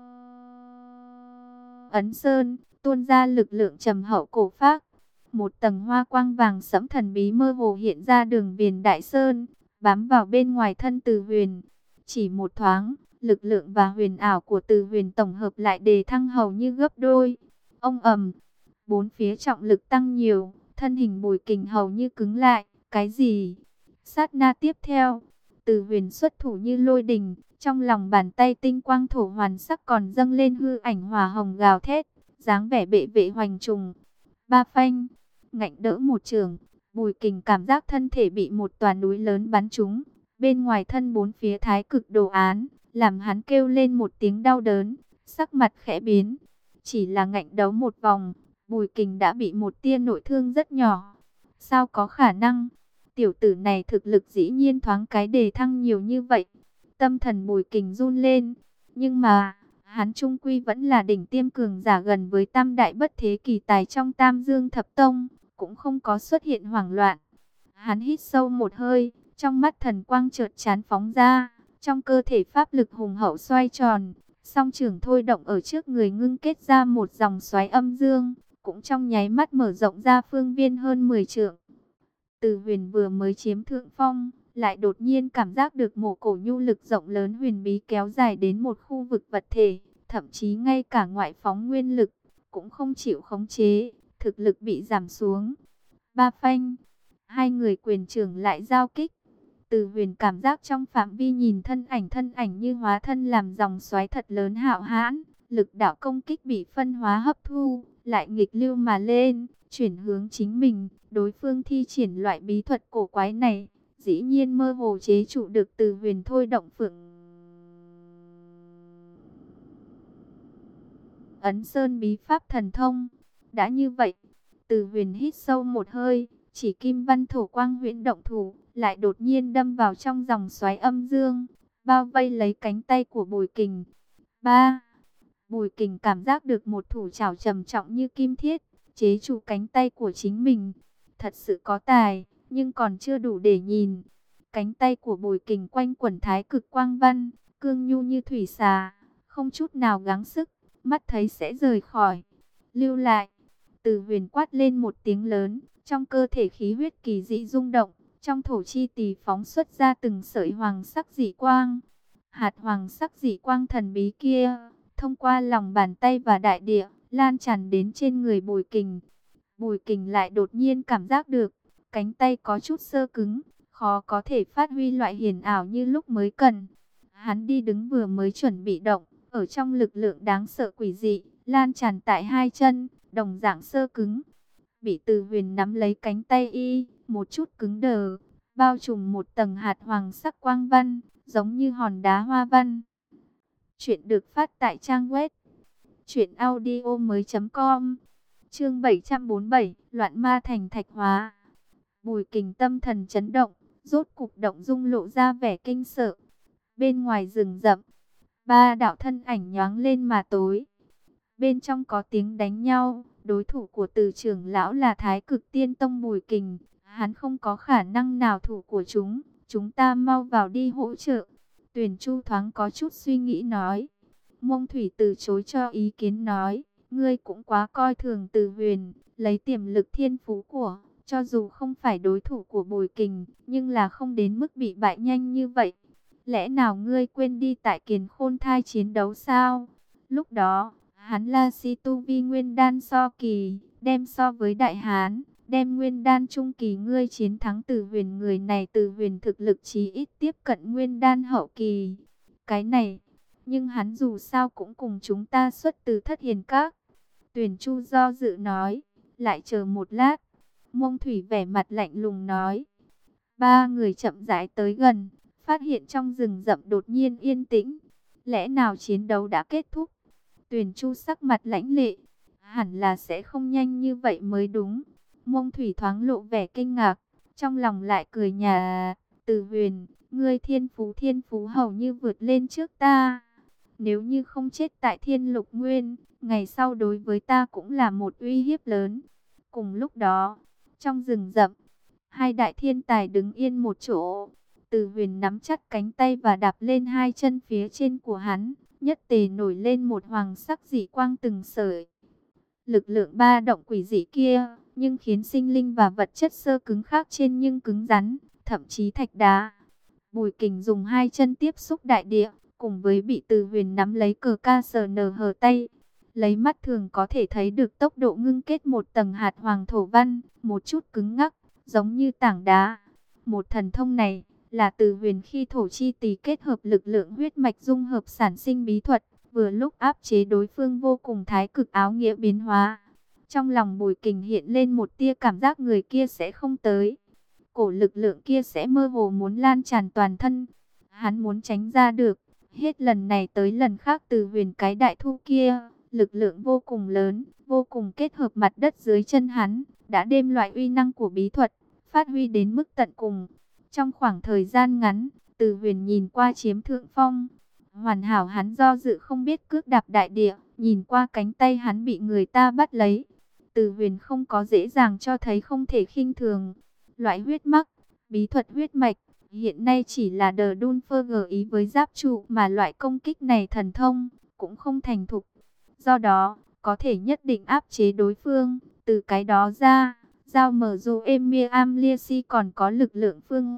ấn sơn, tuôn ra lực lượng trầm hậu cổ phác. Một tầng hoa quang vàng sẫm thần bí mơ hồ hiện ra đường viền đại sơn, bám vào bên ngoài thân Từ Huyền. Chỉ một thoáng, lực lượng và huyền ảo của Từ Huyền tổng hợp lại đề thăng hầu như gấp đôi. Ông ầm, bốn phía trọng lực tăng nhiều, thân hình Bùi Kình hầu như cứng lại. Cái gì? Sát na tiếp theo, Từ Huyền xuất thủ như lôi đình, trong lòng bàn tay tinh quang thổ hoàn sắc còn dâng lên hư ảnh hỏa hồng gào thét, dáng vẻ bệ vệ hoành trùng. Ba phanh, ngạnh đỡ một trường, Bùi Kình cảm giác thân thể bị một tòa núi lớn bắn trúng. Bên ngoài thân bốn phía thái cực đồ án, làm hắn kêu lên một tiếng đau đớn, sắc mặt khẽ biến. Chỉ là ngạnh đấu một vòng, Bùi Kình đã bị một tia nội thương rất nhỏ. Sao có khả năng? Tiểu tử này thực lực dĩ nhiên thoáng cái đề thăng nhiều như vậy. Tâm thần Bùi Kình run lên. Nhưng mà, hắn trung quy vẫn là đỉnh tiêm cường giả gần với tam đại bất thế kỳ tài trong Tam Dương Thập Tông, cũng không có xuất hiện hoảng loạn. Hắn hít sâu một hơi, trong mắt thần quang chợt chán phóng ra, trong cơ thể pháp lực hùng hậu xoay tròn, song trưởng thôi động ở trước người ngưng kết ra một dòng xoáy âm dương, cũng trong nháy mắt mở rộng ra phương viên hơn mười trượng. Từ Huyền vừa mới chiếm thượng phong, lại đột nhiên cảm giác được một cổ nhu lực rộng lớn huyền bí kéo dài đến một khu vực vật thể, thậm chí ngay cả ngoại phóng nguyên lực cũng không chịu khống chế, thực lực bị giảm xuống. Ba phanh, hai người quyền trưởng lại giao kích. Từ Huyền cảm giác trong phạm vi nhìn thân ảnh thân ảnh như hóa thân làm dòng xoáy thật lớn hạo hãn, lực đạo công kích bị phân hóa hấp thu, lại nghịch lưu mà lên, chuyển hướng chính mình. Đối phương thi triển loại bí thuật cổ quái này, dĩ nhiên mơ hồ chế trụ được Từ Huyền thôi động Phượng Ấn Sơn bí pháp thần thông. Đã như vậy, Từ Huyền hít sâu một hơi, chỉ kim văn thổ quang huyễn động thủ, lại đột nhiên đâm vào trong dòng xoáy âm dương, bao vây lấy cánh tay của Bùi Kình. Ba, Bùi Kình cảm giác được một thủ trảo trầm trọng như kim thiết, chế trụ cánh tay của chính mình. Thật sự có tài, nhưng còn chưa đủ để nhìn. Cánh tay của Bùi Kình quanh quẩn thái cực quang văn, cương nhu như thủy xà, không chút nào gắng sức, mắt thấy sẽ rời khỏi. Lưu lại. Từ Huyền quát lên một tiếng lớn, trong cơ thể khí huyết kỳ dị rung động, trong thổ chi tỳ phóng xuất ra từng sợi hoàng sắc dị quang. Hạt hoàng sắc dị quang thần bí kia, thông qua lòng bàn tay và đại địa, lan tràn đến trên người Bùi Kình. Bùi Kình lại đột nhiên cảm giác được, cánh tay có chút xơ cứng, khó có thể phát huy loại hiển ảo như lúc mới cần. Hắn đi đứng vừa mới chuẩn bị động, ở trong lực lượng đáng sợ quỷ dị, lan tràn tại hai chân, đồng dạng xơ cứng. Bị Từ Huyền nắm lấy cánh tay y, một chút cứng đờ, bao trùm một tầng hạt hoàng sắc quang văn, giống như hòn đá hoa văn. Chuyện được phát tại trang web truyện audio mới chấm com. Chương bảy trăm bốn mươi bảy, Loạn Ma thành thạch hóa. Bùi Kình tâm thần chấn động, rốt cục động dung lộ ra vẻ kinh sợ. Bên ngoài rừng rậm, ba đạo thân ảnh nhoáng lên mà tối. Bên trong có tiếng đánh nhau, đối thủ của Từ trưởng lão là Thái Cực Tiên Tông Bùi Kình, hắn không có khả năng nào thủ của chúng, chúng ta mau vào đi hỗ trợ. Tuyển Chu thoáng có chút suy nghĩ nói. Mông Thủy từ chối cho ý kiến nói, ngươi cũng quá coi thường Từ Huyền, lấy tiềm lực thiên phú của, cho dù không phải đối thủ của Bùi Kình, nhưng là không đến mức bị bại nhanh như vậy. Lẽ nào ngươi quên đi tại Kiền Khôn Thai chiến đấu sao? Lúc đó, hắn là si tu vi nguyên đan so kỳ, đem so với đại hán, đem nguyên đan trung kỳ ngươi chiến thắng Từ Huyền, người này Từ Huyền thực lực chí ít tiếp cận nguyên đan hậu kỳ. Cái này, nhưng hắn dù sao cũng cùng chúng ta xuất từ Thất Hiền Các. Tuyển Chu do dự nói, lại chờ một lát. Mông Thủy vẻ mặt lạnh lùng nói. Ba người chậm rãi tới gần, phát hiện trong rừng rậm đột nhiên yên tĩnh. Lẽ nào chiến đấu đã kết thúc? Tuyển Chu sắc mặt lãnh lệ, hẳn là sẽ không nhanh như vậy mới đúng. Mông Thủy thoáng lộ vẻ kinh ngạc, trong lòng lại cười nhạt. Từ Huyền, ngươi thiên phú thiên phú hầu như vượt lên trước ta. Nếu như không chết tại Thiên Lục Nguyên, ngày sau đối với ta cũng là một uy hiếp lớn. Cùng lúc đó, trong rừng rậm, hai đại thiên tài đứng yên một chỗ. Từ Huyền nắm chặt cánh tay và đạp lên hai chân phía trên của hắn, nhất tề nổi lên một hoàng sắc dị quang từng sợi. Lực lượng ba động quỷ dị kia, nhưng khiến sinh linh và vật chất sơ cứng khác trên nhưng cứng rắn, thậm chí thạch đá. Bùi Kình dùng hai chân tiếp xúc đại địa, cùng với bị Từ Huyền nắm lấy cờ ca sờ nờ hờ tay. Lấy mắt thường có thể thấy được tốc độ ngưng kết một tầng hạt hoàng thổ văn, một chút cứng ngắc, giống như tảng đá. Một thần thông này, là Từ Huyền khi thổ chi tỳ kết hợp lực lượng huyết mạch dung hợp sản sinh bí thuật, vừa lúc áp chế đối phương vô cùng thái cực áo nghĩa biến hóa. Trong lòng Bùi Kình hiện lên một tia cảm giác người kia sẽ không tới. Cổ lực lượng kia sẽ mơ hồ muốn lan tràn toàn thân. Hắn muốn tránh ra được. Hết lần này tới lần khác Từ Huyền cái đại thu kia, lực lượng vô cùng lớn, vô cùng kết hợp mặt đất dưới chân hắn, đã đem loại uy năng của bí thuật, phát huy đến mức tận cùng. Trong khoảng thời gian ngắn, Từ Huyền nhìn qua chiếm thượng phong. Hoàn hảo hắn do dự không biết cước đạp đại địa, nhìn qua cánh tay hắn bị người ta bắt lấy. Từ Huyền không có dễ dàng cho thấy không thể khinh thường. Loại huyết mắc, bí thuật huyết mạch, hiện nay chỉ là đờ đun phơ gờ ý với giáp trụ, mà loại công kích này thần thông, cũng không thành thục. Do đó, có thể nhất định áp chế đối phương. Từ cái đó ra, Giao Mở Dù Emir Amliasi còn có lực lượng phương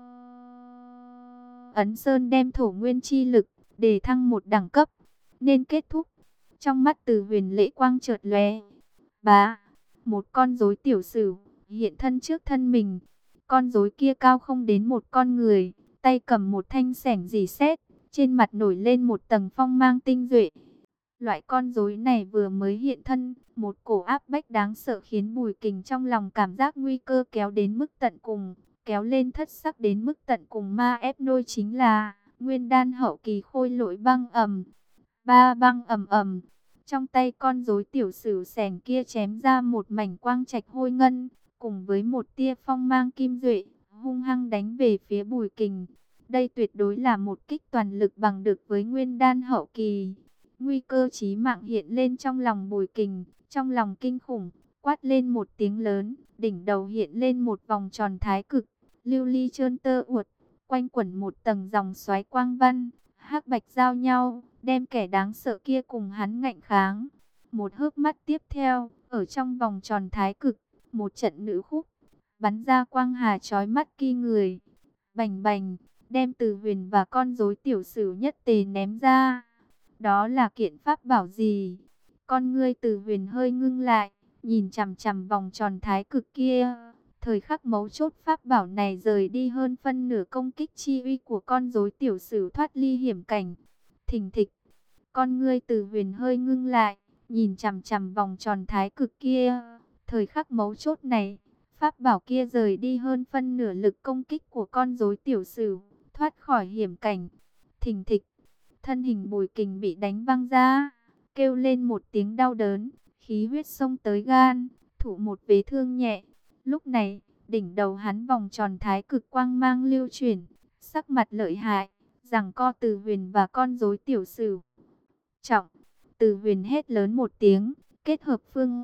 Ấn Sơn đem thổ nguyên chi lực để thăng một đẳng cấp, nên kết thúc. Trong mắt Từ Huyền lễ quang chợt lóe. Bá, một con rối tiểu sửu hiện thân trước thân mình. Con rối kia cao không đến một con người, tay cầm một thanh xẻng rỉ sét, trên mặt nổi lên một tầng phong mang tinh duệ. Loại con rối này vừa mới hiện thân, một cổ áp bách đáng sợ khiến Bùi Kình trong lòng cảm giác nguy cơ kéo đến mức tận cùng, kéo lên thất sắc đến mức tận cùng. Ma ép nôi chính là Nguyên Đan hậu kỳ Khôi Lỗi băng ầm. Ba băng ầm ầm, trong tay con rối tiểu sửu xẻng kia chém ra một mảnh quang trạch hôi ngân, cùng với một tia phong mang kim duệ, hung hăng đánh về phía Bùi Kình. Đây tuyệt đối là một kích toàn lực bằng được với Nguyên Đan hậu kỳ. Nguy cơ chí mạng hiện lên trong lòng Bùi Kình, trong lòng kinh khủng, quát lên một tiếng lớn, đỉnh đầu hiện lên một vòng tròn thái cực, lưu ly trơn tơ uột, quanh quẩn một tầng dòng xoáy quang văn, hắc bạch giao nhau, đem kẻ đáng sợ kia cùng hắn ngạnh kháng. Một hớp mắt tiếp theo, ở trong vòng tròn thái cực, một trận nữ khúc bắn ra quang hà chói mắt kinh người, bành bành, đem Từ Huyền và con rối tiểu sửu nhất tề ném ra. Đó là kiện pháp bảo gì? Con ngươi Từ Huyền hơi ngưng lại, nhìn chằm chằm vòng tròn thái cực kia. Thời khắc mấu chốt pháp bảo này rời đi hơn phân nửa công kích chi uy của con rối tiểu sửu thoát ly hiểm cảnh. Thình thịch, con ngươi Từ Huyền hơi ngưng lại, nhìn chằm chằm vòng tròn thái cực kia. Thời khắc mấu chốt này, pháp bảo kia rời đi hơn phân nửa lực công kích của con rối tiểu sửu, thoát khỏi hiểm cảnh. Thình thịch, thân hình Bùi Kình bị đánh văng ra, kêu lên một tiếng đau đớn, khí huyết xông tới gan, thụ một vết thương nhẹ. Lúc này, đỉnh đầu hắn vòng tròn thái cực quang mang lưu chuyển, sắc mặt lợi hại, giằng co Từ Huyền và con rối tiểu sửu. Trọng, Từ Huyền hét lớn một tiếng, kết hợp phương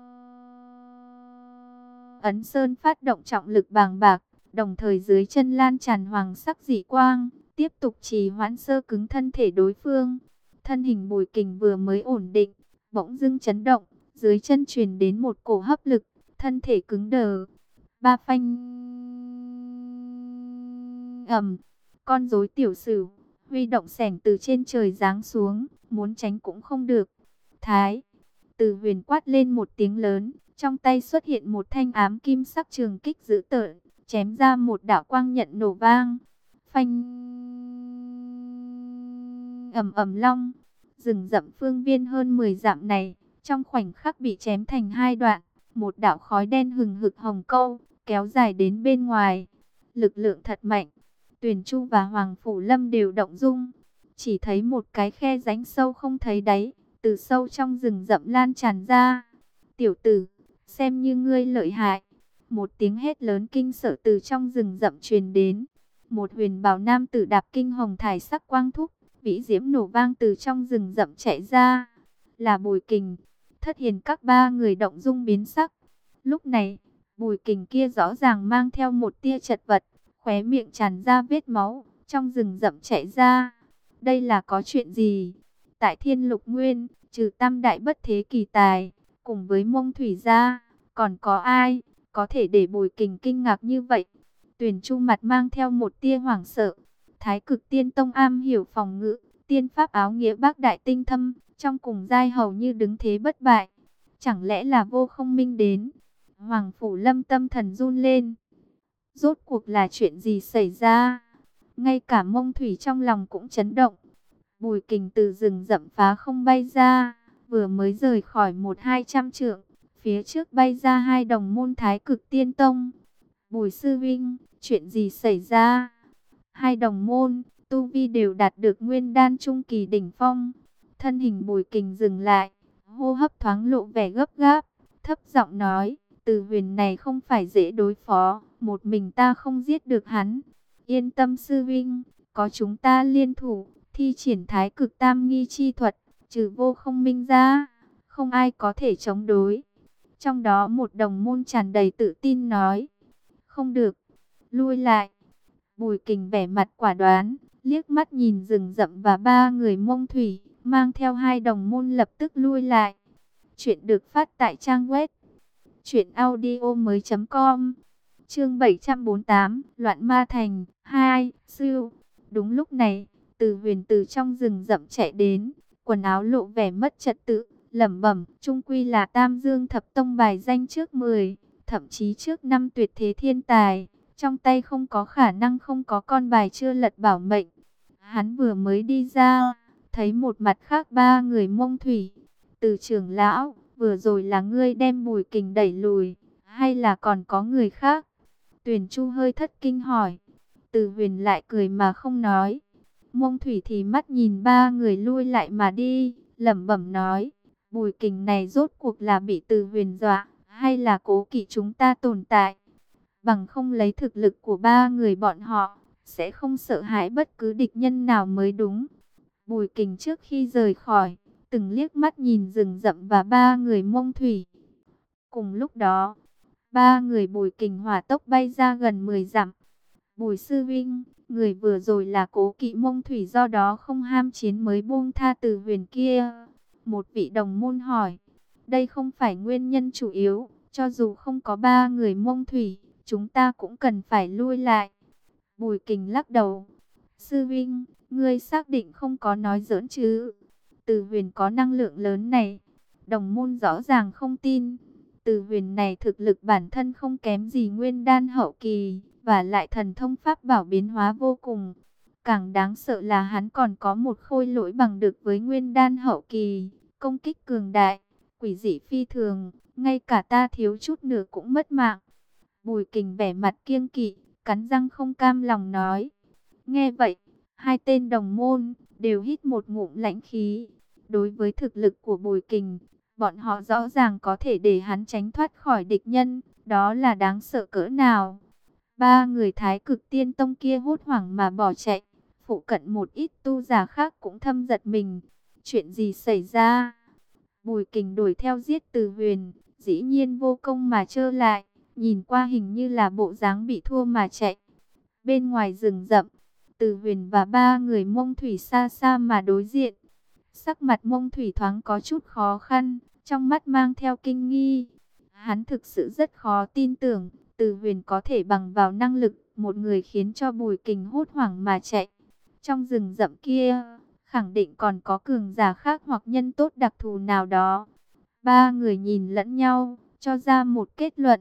Ấn Sơn phát động trọng lực bàng bạc, đồng thời dưới chân lan tràn hoàng sắc dị quang, tiếp tục trì hoãn sơ cứng thân thể đối phương. Thân hình Bùi Kình vừa mới ổn định, bỗng dưng chấn động, dưới chân truyền đến một cổ hấp lực, thân thể cứng đờ. Ba phanh ầm, con rối tiểu sửu huy động xẻng từ trên trời giáng xuống, muốn tránh cũng không được. Thái, Từ Huyền quát lên một tiếng lớn, trong tay xuất hiện một thanh ám kim sắc trường kích dữ tợn, chém ra một đạo quang nhận nổ vang. Phanh ầm ầm long, rừng rậm phương viên hơn mười dặm này, trong khoảnh khắc bị chém thành hai đoạn, một đạo khói đen hừng hực hồng câu, kéo dài đến bên ngoài. Lực lượng thật mạnh, Tuyền Chu và Hoàng Phủ Lâm đều động dung, chỉ thấy một cái khe rãnh sâu không thấy đáy, từ sâu trong rừng rậm lan tràn ra. Tiểu tử, xem như ngươi lợi hại. Một tiếng hét lớn kinh sợ từ trong rừng rậm truyền đến. Một huyền bào nam tử đạp kinh hồng thải sắc quang thúc, vĩ diễm nổ vang từ trong rừng rậm chạy ra. Là Bùi Kình. Thất Hiền các ba người động dung biến sắc. Lúc này, Bùi Kình kia rõ ràng mang theo một tia chật vật, khóe miệng tràn ra vết máu, trong rừng rậm chạy ra. Đây là có chuyện gì? Tại Thiên Lục Nguyên, trừ tam đại bất thế kỳ tài, cùng với Mông Thủy gia, còn có ai có thể để Bùi Kình kinh ngạc như vậy? Tuyền Chu mặt mang theo một tia hoảng sợ. Thái Cực Tiên Tông am hiểu phòng ngự, tiên pháp áo nghĩa bác đại tinh thâm, trong cùng giai hầu như đứng thế bất bại. Chẳng lẽ là Vô Không Minh đến? Hoàng Phủ Lâm tâm thần run lên. Rốt cuộc là chuyện gì xảy ra? Ngay cả Mông Thủy trong lòng cũng chấn động. Bùi Kình từ rừng rậm phá không bay ra, vừa mới rời khỏi một hai trăm trượng, phía trước bay ra hai đồng môn Thái Cực Tiên Tông. Bùi sư vinh, chuyện gì xảy ra? Hai đồng môn, tu vi đều đạt được nguyên đan trung kỳ đỉnh phong. Thân hình Bùi Kình dừng lại, hô hấp thoáng lộ vẻ gấp gáp, thấp giọng nói, Từ Huyền này không phải dễ đối phó, một mình ta không giết được hắn. Yên tâm sư vinh, có chúng ta liên thủ, thi triển Thái Cực Tam Nghi chi thuật, trừ Vô Không Minh ra, không ai có thể chống đối. Trong đó một đồng môn tràn đầy tự tin nói, không được, lui lại. Bùi Kình vẻ mặt quả đoán, liếc mắt nhìn rừng rậm và ba người Mông Thủy, mang theo hai đồng môn lập tức lui lại. Chuyện được phát tại trang web truyện audio mới chấm com. Chương bảy trăm bốn mươi tám, Loạn Ma Thành hai, Sưu. Đúng lúc này, Từ Huyền từ trong rừng rậm chạy đến, quần áo lộ vẻ mất trật tự, lẩm bẩm, chung quy là Tam Dương Thập Tông bài danh trước mười, thậm chí trước năm tuyệt thế thiên tài, trong tay không có khả năng không có con bài chưa lật bảo mệnh. Hắn vừa mới đi ra, thấy một mặt khác ba người Mông Thủy. Từ trưởng lão, vừa rồi là ngươi đem Bùi Kình đẩy lùi, hay là còn có người khác? Tuyền Chu hơi thất kinh hỏi. Từ Huyền lại cười mà không nói. Mông Thủy thì mắt nhìn ba người lui lại mà đi, lẩm bẩm nói, Bùi Kình này rốt cuộc là bị Từ Huyền dọa, hay là cố kỵ chúng ta tồn tại? Bằng không lấy thực lực của ba người bọn họ, sẽ không sợ hãi bất cứ địch nhân nào mới đúng. Bùi Kình trước khi rời khỏi, từng liếc mắt nhìn rừng rậm và ba người Mông Thủy. Cùng lúc đó, ba người Bùi Kình hỏa tốc bay ra gần mười dặm. Bùi sư vinh, người vừa rồi là cố kỵ Mông Thủy do đó không ham chiến mới buông tha Từ Huyền kia. Một vị đồng môn hỏi, đây không phải nguyên nhân chủ yếu, cho dù không có ba người Mông Thủy, chúng ta cũng cần phải lui lại. Bùi Kình lắc đầu, sư vinh, ngươi xác định không có nói giỡn chứ? Từ Huyền có năng lượng lớn này, đồng môn rõ ràng không tin. Từ Huyền này thực lực bản thân không kém gì Nguyên Đan hậu kỳ, và lại thần thông pháp bảo biến hóa vô cùng. Càng đáng sợ là hắn còn có một khôi lỗi bằng được với Nguyên Đan hậu kỳ, công kích cường đại, quỷ dị phi thường, ngay cả ta thiếu chút nữa cũng mất mạng. Bùi Kình vẻ mặt kiêng kỵ, cắn răng không cam lòng nói. Nghe vậy, hai tên đồng môn đều hít một ngụm lãnh khí. Đối với thực lực của Bùi Kình, bọn họ rõ ràng có thể để hắn tránh thoát khỏi địch nhân, đó là đáng sợ cỡ nào. Ba người Thái Cực Tiên Tông kia hốt hoảng mà bỏ chạy, phụ cận một ít tu giả khác cũng thâm giật mình. Chuyện gì xảy ra? Bùi Kình đuổi theo giết Từ Huyền, dĩ nhiên vô công mà trơ lại, nhìn qua hình như là bộ dáng bị thua mà chạy. Bên ngoài rừng rậm, Từ Huyền và ba người Mông Thủy xa xa mà đối diện. Sắc mặt Mông Thủy thoáng có chút khó khăn, trong mắt mang theo kinh nghi. Hắn thực sự rất khó tin tưởng, Từ Huyền có thể bằng vào năng lực một người khiến cho Bùi Kình hốt hoảng mà chạy. Trong rừng rậm kia, khẳng định còn có cường giả khác hoặc nhân tốt đặc thù nào đó. Ba người nhìn lẫn nhau, cho ra một kết luận.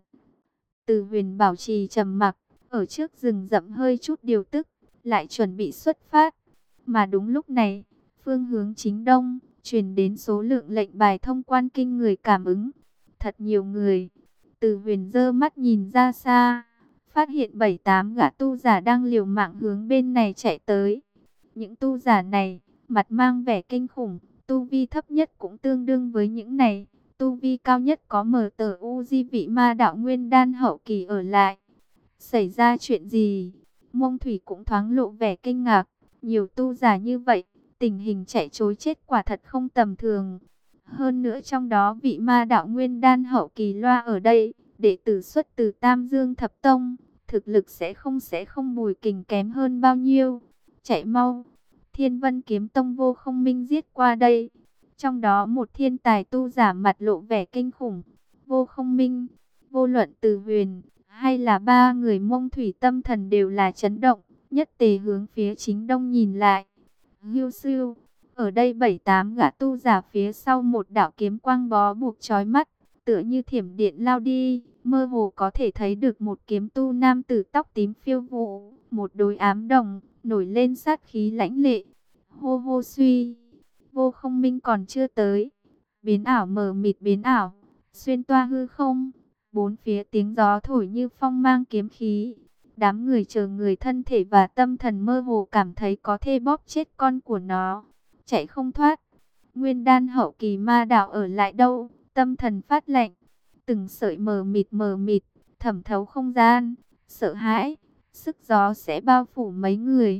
Từ Huyền bảo trì trầm mặc, ở trước rừng rậm hơi chút điều tức, lại chuẩn bị xuất phát. Mà đúng lúc này, phương hướng chính đông, truyền đến số lượng lệnh bài thông quan kinh người cảm ứng. Thật nhiều người. Từ Huyền giơ mắt nhìn ra xa, phát hiện bảy tám gã tu giả đang liều mạng hướng bên này chạy tới. Những tu giả này, mặt mang vẻ kinh khủng, tu vi thấp nhất cũng tương đương với những này. Tu vi cao nhất có mở tờ u di vị ma đạo Nguyên Đan hậu kỳ ở lại. Xảy ra chuyện gì? Mông Thủy cũng thoáng lộ vẻ kinh ngạc. Nhiều tu giả như vậy, tình hình chạy trối chết quả thật không tầm thường. Hơn nữa trong đó vị ma đạo Nguyên Đan hậu kỳ loa ở đây, đệ tử xuất từ Tam Dương Thập Tông, thực lực sẽ không sẽ không Bùi Kình kém hơn bao nhiêu. Chạy mau! Thiên Vân Kiếm Tông Vô Không Minh giết qua đây. Trong đó một thiên tài tu giả mặt lộ vẻ kinh khủng. Vô Không Minh, vô luận Từ Huyền hay là ba người Mông Thủy tâm thần đều là chấn động, nhất tề hướng phía chính đông nhìn lại. Hưu sư, ở đây bảy tám gã tu giả phía sau một đạo kiếm quang bó buộc chói mắt, tựa như thiểm điện lao đi, mơ hồ có thể thấy được một kiếm tu nam tử tóc tím phiêu vũ, một đôi ám đồng, nổi lên sát khí lãnh lệ. Hô hô suy, Vô Không Minh còn chưa tới. Biến ảo mờ mịt biến ảo, xuyên toa hư không, bốn phía tiếng gió thổi như phong mang kiếm khí. Đám người chờ người thân thể và tâm thần mơ hồ cảm thấy có thể bóp chết con của nó, chạy không thoát. Nguyên Đan hậu kỳ ma đạo ở lại đâu? Tâm thần phát lạnh, từng sợi mờ mịt mờ mịt, thẩm thấu không gian, sợ hãi, sức gió sẽ bao phủ mấy người.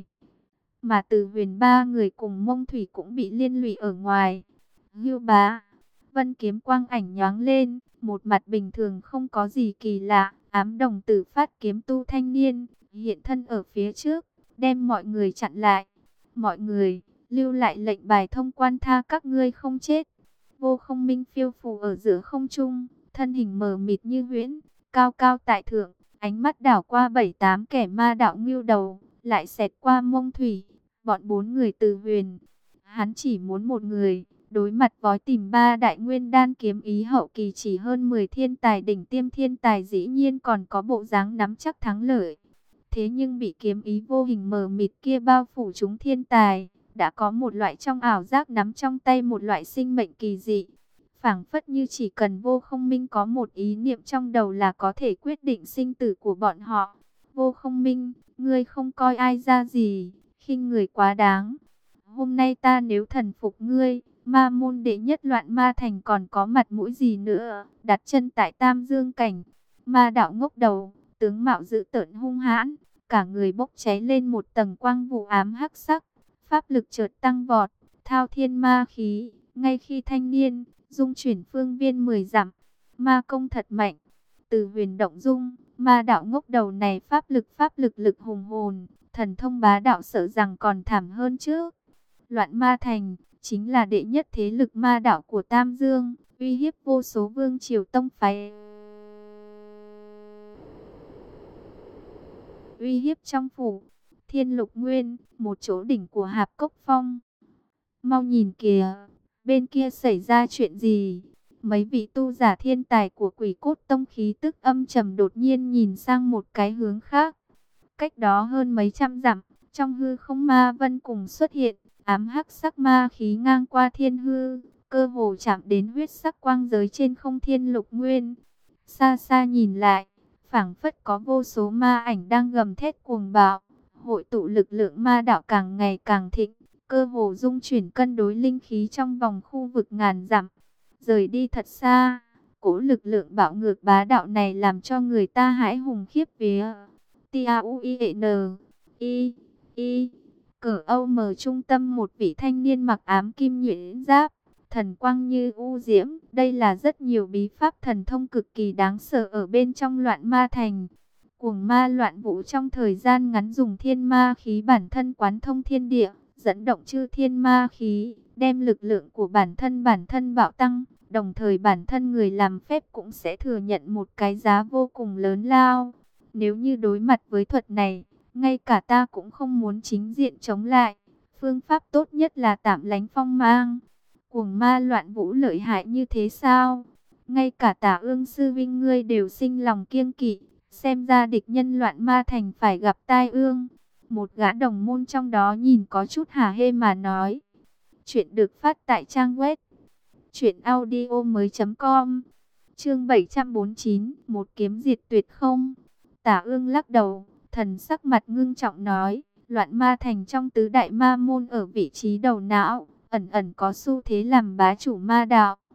Mà Từ Huyền ba người cùng Mông Thủy cũng bị liên lụy ở ngoài. Hưu bá, vân kiếm quang ảnh nhoáng lên, một mặt bình thường không có gì kỳ lạ, ám đồng tử phát kiếm tu thanh niên, hiện thân ở phía trước, đem mọi người chặn lại. Mọi người, lưu lại lệnh bài thông quan tha các ngươi không chết. Vô Không Minh phiêu phù ở giữa không trung, thân hình mờ mịt như huyễn, cao cao tại thượng, ánh mắt đảo qua bảy tám kẻ ma đạo ngưu đầu, lại xẹt qua Mông Thủy, bọn bốn người từ huyền. Hắn chỉ muốn một người, đối mặt với tìm ba đại nguyên đan kiếm ý hậu kỳ chỉ hơn mười thiên tài đỉnh tiêm, thiên tài dĩ nhiên còn có bộ dáng nắm chắc thắng lợi. Thế nhưng bị kiếm ý vô hình mờ mịt kia bao phủ chúng thiên tài, đã có một loại trong ảo giác nắm trong tay một loại sinh mệnh kỳ dị. Phảng phất như chỉ cần Vô Không Minh có một ý niệm trong đầu là có thể quyết định sinh tử của bọn họ. Vô Không Minh, ngươi không coi ai ra gì, khinh người quá đáng. Hôm nay ta nếu thần phục ngươi, ma môn đệ nhất loạn ma thành còn có mặt mũi gì nữa, đặt chân tại Tam Dương Cảnh. Ma đạo ngốc đầu, tướng mạo dữ tợn hung hãn, cả người bốc cháy lên một tầng quang vụ ám hắc sắc, pháp lực chợt tăng vọt, thao thiên ma khí, ngay khi thanh niên dung chuyển phương viên mười dặm, ma công thật mạnh. Từ huyền động dung, ma đạo ngốc đầu này pháp lực pháp lực lực hùng hồn, thần thông bá đạo sợ rằng còn thảm hơn trước. Loạn ma thành chính là đệ nhất thế lực ma đạo của Tam Dương, uy hiếp vô số vương triều tông phái. Uy hiếp trong phủ Thiên Lục Nguyên, một chỗ đỉnh của Hạp Cốc Phong. Mau nhìn kìa, bên kia xảy ra chuyện gì? Mấy vị tu giả thiên tài của Quỷ Cốt Tông khí tức âm trầm đột nhiên nhìn sang một cái hướng khác. Cách đó hơn mấy trăm dặm, trong hư không ma vân cùng xuất hiện, ám hắc sắc ma khí ngang qua thiên hư, cơ hồ chạm đến huyết sắc quang giới trên không Thiên Lục Nguyên. Xa xa nhìn lại, phảng phất có vô số ma ảnh đang gầm thét cuồng bạo, hội tụ lực lượng ma đạo càng ngày càng thịnh, cơ hồ dung chuyển cân đối linh khí trong vòng khu vực ngàn dặm. Rời đi thật xa, cỗ lực lượng bạo ngược bá đạo này làm cho người ta hãi hùng khiếp vía. T-A-U-I-N I I Cờ Âu mở trung tâm một vị thanh niên mặc ám kim nhuyễn giáp, thần quang như u diễm. Đây là rất nhiều bí pháp thần thông cực kỳ đáng sợ ở bên trong loạn ma thành. Cuồng ma loạn vũ trong thời gian ngắn dùng thiên ma khí bản thân quán thông thiên địa, dẫn động chư thiên ma khí, đem lực lượng của bản thân bản thân bạo tăng. Đồng thời bản thân người làm phép cũng sẽ thừa nhận một cái giá vô cùng lớn lao. Nếu như đối mặt với thuật này, ngay cả ta cũng không muốn chính diện chống lại. Phương pháp tốt nhất là tạm lánh phong mang. Cuồng ma loạn vũ lợi hại như thế sao? Ngay cả Tả Ương sư vinh ngươi đều sinh lòng kiêng kỵ. Xem ra địch nhân loạn ma thành phải gặp tai ương. Một gã đồng môn trong đó nhìn có chút hả hê mà nói. Chuyện được phát tại trang web truyện audio mới chấm com. Chương bảy trăm bốn mươi chín, một kiếm diệt tuyệt không? Tả Ương lắc đầu, thần sắc mặt ngưng trọng nói, loạn ma thành trong tứ đại ma môn ở vị trí đầu não, ẩn ẩn có xu thế làm bá chủ ma đạo.